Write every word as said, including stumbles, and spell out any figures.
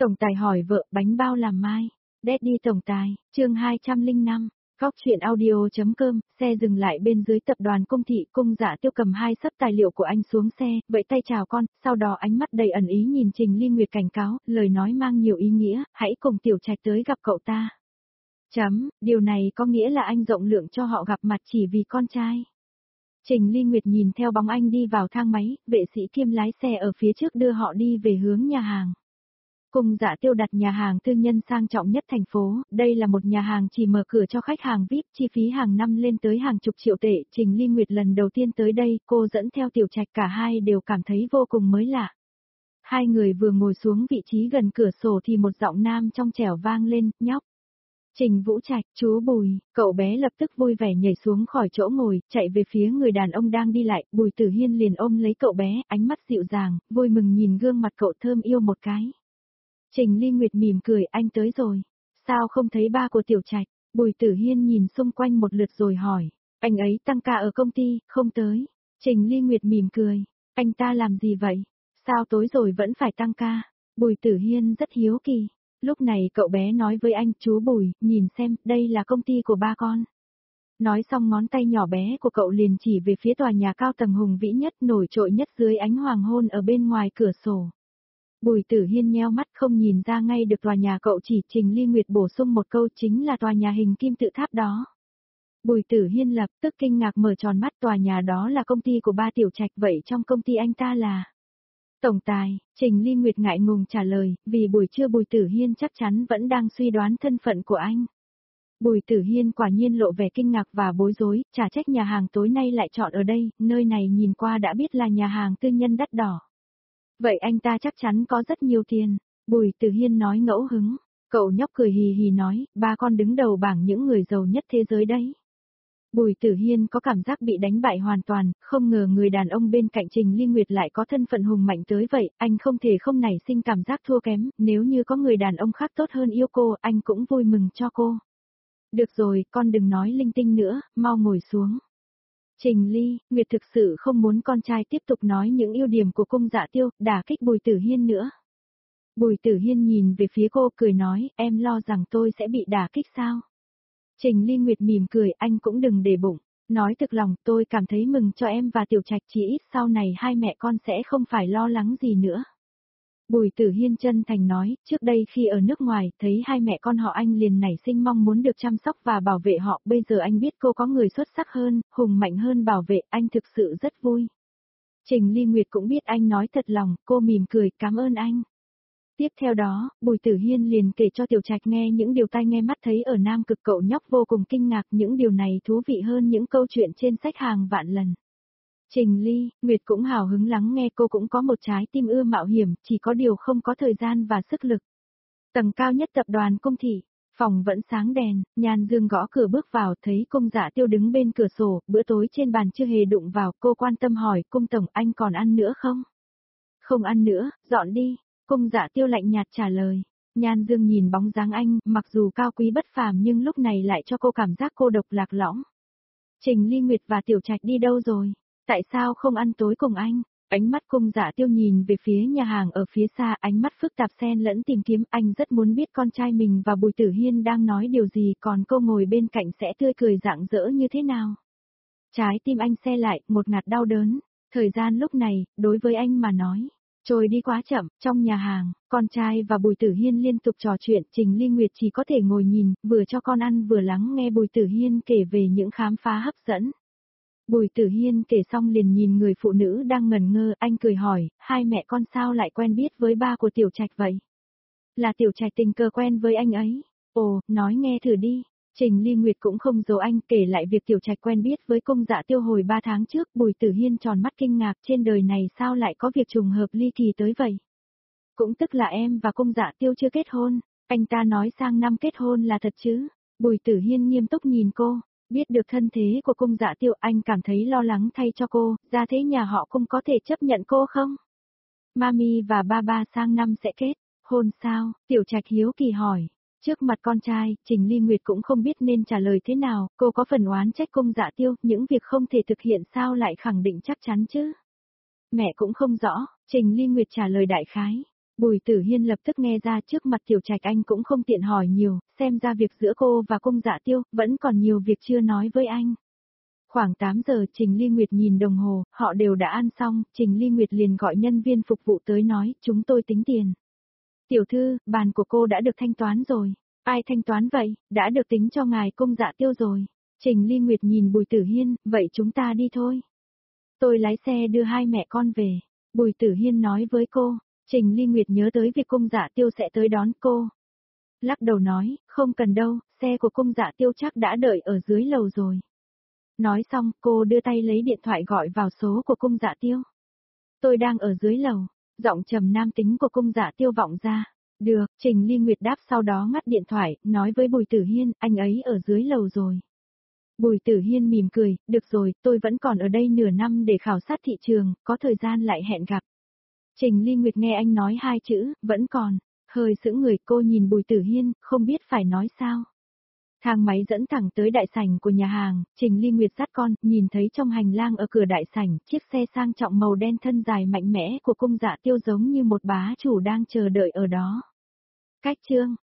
Tổng tài hỏi vợ bánh bao làm mai. Daddy tổng tài, chương hai trăm lẻ năm. Góc chuyện audio.com, xe dừng lại bên dưới tập đoàn Cung thị. Cung Dạ Tiêu cầm hai sấp tài liệu của anh xuống xe, vẫy tay chào con, sau đó ánh mắt đầy ẩn ý nhìn Trình Ly Nguyệt cảnh cáo, lời nói mang nhiều ý nghĩa, hãy cùng Tiểu Trạch tới gặp cậu ta. Chấm, điều này có nghĩa là anh rộng lượng cho họ gặp mặt chỉ vì con trai. Trình Ly Nguyệt nhìn theo bóng anh đi vào thang máy, vệ sĩ kiêm lái xe ở phía trước đưa họ đi về hướng nhà hàng. Cung Dạ Tiêu đặt nhà hàng tư nhân sang trọng nhất thành phố, đây là một nhà hàng chỉ mở cửa cho khách hàng vi ai pi, chi phí hàng năm lên tới hàng chục triệu tệ. Trình Ly Nguyệt lần đầu tiên tới đây, cô dẫn theo Tiểu Trạch, cả hai đều cảm thấy vô cùng mới lạ. Hai người vừa ngồi xuống vị trí gần cửa sổ thì một giọng nam trong trẻo vang lên, nhóc. Trình Vũ Trạch, chú Bùi, cậu bé lập tức vui vẻ nhảy xuống khỏi chỗ ngồi, chạy về phía người đàn ông đang đi lại. Bùi Tử Hiên liền ôm lấy cậu bé, ánh mắt dịu dàng, vui mừng nhìn gương mặt cậu thơm yêu một cái. Trình Ly Nguyệt mỉm cười, anh tới rồi. Sao không thấy ba của Tiểu Trạch? Bùi Tử Hiên nhìn xung quanh một lượt rồi hỏi. Anh ấy tăng ca ở công ty, không tới. Trình Ly Nguyệt mỉm cười. Anh ta làm gì vậy? Sao tối rồi vẫn phải tăng ca? Bùi Tử Hiên rất hiếu kỳ. Lúc này cậu bé nói với anh, chú Bùi, nhìn xem, đây là công ty của ba con. Nói xong ngón tay nhỏ bé của cậu liền chỉ về phía tòa nhà cao tầng hùng vĩ nhất, nổi trội nhất dưới ánh hoàng hôn ở bên ngoài cửa sổ. Bùi Tử Hiên nheo mắt không nhìn ra ngay được tòa nhà cậu chỉ. Trình Ly Nguyệt bổ sung một câu, chính là tòa nhà hình kim tự tháp đó. Bùi Tử Hiên lập tức kinh ngạc mở tròn mắt, tòa nhà đó là công ty của ba Tiểu Trạch, vậy trong công ty anh ta là... Tổng tài, Trình Ly Nguyệt ngại ngùng trả lời, vì buổi trưa Bùi Tử Hiên chắc chắn vẫn đang suy đoán thân phận của anh. Bùi Tử Hiên quả nhiên lộ vẻ kinh ngạc và bối rối, chả trách nhà hàng tối nay lại chọn ở đây, nơi này nhìn qua đã biết là nhà hàng tư nhân đắt đỏ. Vậy anh ta chắc chắn có rất nhiều tiền, Bùi Tử Hiên nói ngẫu hứng. Cậu nhóc cười hì hì nói, ba con đứng đầu bảng những người giàu nhất thế giới đấy. Bùi Tử Hiên có cảm giác bị đánh bại hoàn toàn, không ngờ người đàn ông bên cạnh Trình Ly Nguyệt lại có thân phận hùng mạnh tới vậy, anh không thể không nảy sinh cảm giác thua kém, nếu như có người đàn ông khác tốt hơn yêu cô, anh cũng vui mừng cho cô. Được rồi, con đừng nói linh tinh nữa, mau ngồi xuống. Trình Ly Nguyệt thực sự không muốn con trai tiếp tục nói những ưu điểm của Cung Dạ Tiêu, đả kích Bùi Tử Hiên nữa. Bùi Tử Hiên nhìn về phía cô cười nói, em lo rằng tôi sẽ bị đả kích sao? Trình Ly Nguyệt mỉm cười, anh cũng đừng để bụng, nói thực lòng, tôi cảm thấy mừng cho em và Tiểu Trạch, chỉ ít sau này hai mẹ con sẽ không phải lo lắng gì nữa. Bùi Tử Hiên chân thành nói, trước đây khi ở nước ngoài, thấy hai mẹ con họ anh liền nảy sinh mong muốn được chăm sóc và bảo vệ họ, bây giờ anh biết cô có người xuất sắc hơn, hùng mạnh hơn bảo vệ, anh thực sự rất vui. Trình Ly Nguyệt cũng biết anh nói thật lòng, cô mỉm cười, cảm ơn anh. Tiếp theo đó, Bùi Tử Hiên liền kể cho Tiểu Trạch nghe những điều tai nghe mắt thấy ở Nam Cực, cậu nhóc vô cùng kinh ngạc, những điều này thú vị hơn những câu chuyện trên sách hàng vạn lần. Trình Ly Nguyệt cũng hào hứng lắng nghe, cô cũng có một trái tim ưa mạo hiểm, chỉ có điều không có thời gian và sức lực. Tầng cao nhất tập đoàn Cung thị, phòng vẫn sáng đèn, Nhan Dương gõ cửa bước vào, thấy Cung Dạ Tiêu đứng bên cửa sổ, bữa tối trên bàn chưa hề đụng vào, cô quan tâm hỏi, Cung tổng, anh còn ăn nữa không? Không ăn nữa, dọn đi. Cung Dạ Tiêu lạnh nhạt trả lời. Nhan Dương nhìn bóng dáng anh, mặc dù cao quý bất phàm nhưng lúc này lại cho cô cảm giác cô độc lạc lõng. Trình Ly Nguyệt và Tiểu Trạch đi đâu rồi? Tại sao không ăn tối cùng anh? Ánh mắt Cung Dạ Tiêu nhìn về phía nhà hàng ở phía xa, ánh mắt phức tạp xen lẫn tìm kiếm, anh rất muốn biết con trai mình và Bùi Tử Hiên đang nói điều gì, còn cô ngồi bên cạnh sẽ tươi cười rạng rỡ như thế nào? Trái tim anh se lại, một ngạt đau đớn. Thời gian lúc này, đối với anh mà nói, trôi đi quá chậm. Trong nhà hàng, con trai và Bùi Tử Hiên liên tục trò chuyện, Trình Ly Nguyệt chỉ có thể ngồi nhìn, vừa cho con ăn vừa lắng nghe Bùi Tử Hiên kể về những khám phá hấp dẫn. Bùi Tử Hiên kể xong liền nhìn người phụ nữ đang ngẩn ngơ, anh cười hỏi, hai mẹ con sao lại quen biết với ba của Tiểu Trạch vậy? Là Tiểu Trạch tình cờ quen với anh ấy. Ồ, nói nghe thử đi. Trình Ly Nguyệt cũng không giấu anh, kể lại việc Tiểu Trạch quen biết với Cung Dạ Tiêu hồi ba tháng trước. Bùi Tử Hiên tròn mắt kinh ngạc, trên đời này sao lại có việc trùng hợp ly kỳ tới vậy? Cũng tức là em và Cung Dạ Tiêu chưa kết hôn, anh ta nói sang năm kết hôn là thật chứ? Bùi Tử Hiên nghiêm túc nhìn cô, biết được thân thế của Cung Dạ Tiêu, anh cảm thấy lo lắng thay cho cô, ra thế nhà họ Cung có thể chấp nhận cô không? Mami và Baba sang năm sẽ kết hôn sao? Tiểu Trạch hiếu kỳ hỏi. Trước mặt con trai, Trình Ly Nguyệt cũng không biết nên trả lời thế nào, cô có phần oán trách Cung Dạ Tiêu, những việc không thể thực hiện sao lại khẳng định chắc chắn chứ? Mẹ cũng không rõ, Trình Ly Nguyệt trả lời đại khái. Bùi Tử Hiên lập tức nghe ra trước mặt Tiểu Trạch anh cũng không tiện hỏi nhiều, xem ra việc giữa cô và Cung Dạ Tiêu vẫn còn nhiều việc chưa nói với anh. Khoảng tám giờ Trình Ly Nguyệt nhìn đồng hồ, họ đều đã ăn xong, Trình Ly Nguyệt liền gọi nhân viên phục vụ tới nói, chúng tôi tính tiền. Tiểu thư, bàn của cô đã được thanh toán rồi. Ai thanh toán vậy, đã được tính cho ngài Cung Dạ Tiêu rồi. Trình Ly Nguyệt nhìn Bùi Tử Hiên, vậy chúng ta đi thôi. Tôi lái xe đưa hai mẹ con về. Bùi Tử Hiên nói với cô, Trình Ly Nguyệt nhớ tới việc Cung Dạ Tiêu sẽ tới đón cô. Lắc đầu nói, không cần đâu, xe của Cung Dạ Tiêu chắc đã đợi ở dưới lầu rồi. Nói xong, cô đưa tay lấy điện thoại gọi vào số của Cung Dạ Tiêu. Tôi đang ở dưới lầu, giọng trầm nam tính của Cung Dạ Tiêu vọng ra. Được, Trình Ly Nguyệt đáp sau đó ngắt điện thoại, nói với Bùi Tử Hiên, anh ấy ở dưới lầu rồi. Bùi Tử Hiên mỉm cười, được rồi, tôi vẫn còn ở đây nửa năm để khảo sát thị trường, có thời gian lại hẹn gặp. Trình Ly Nguyệt nghe anh nói hai chữ, vẫn còn, hơi sững người, cô nhìn Bùi Tử Hiên, không biết phải nói sao. Thang máy dẫn thẳng tới đại sảnh của nhà hàng, Trình Ly Nguyệt dắt con, nhìn thấy trong hành lang ở cửa đại sảnh, chiếc xe sang trọng màu đen thân dài mạnh mẽ của Cung Dạ Tiêu giống như một bá chủ đang chờ đợi ở đó. Cách chương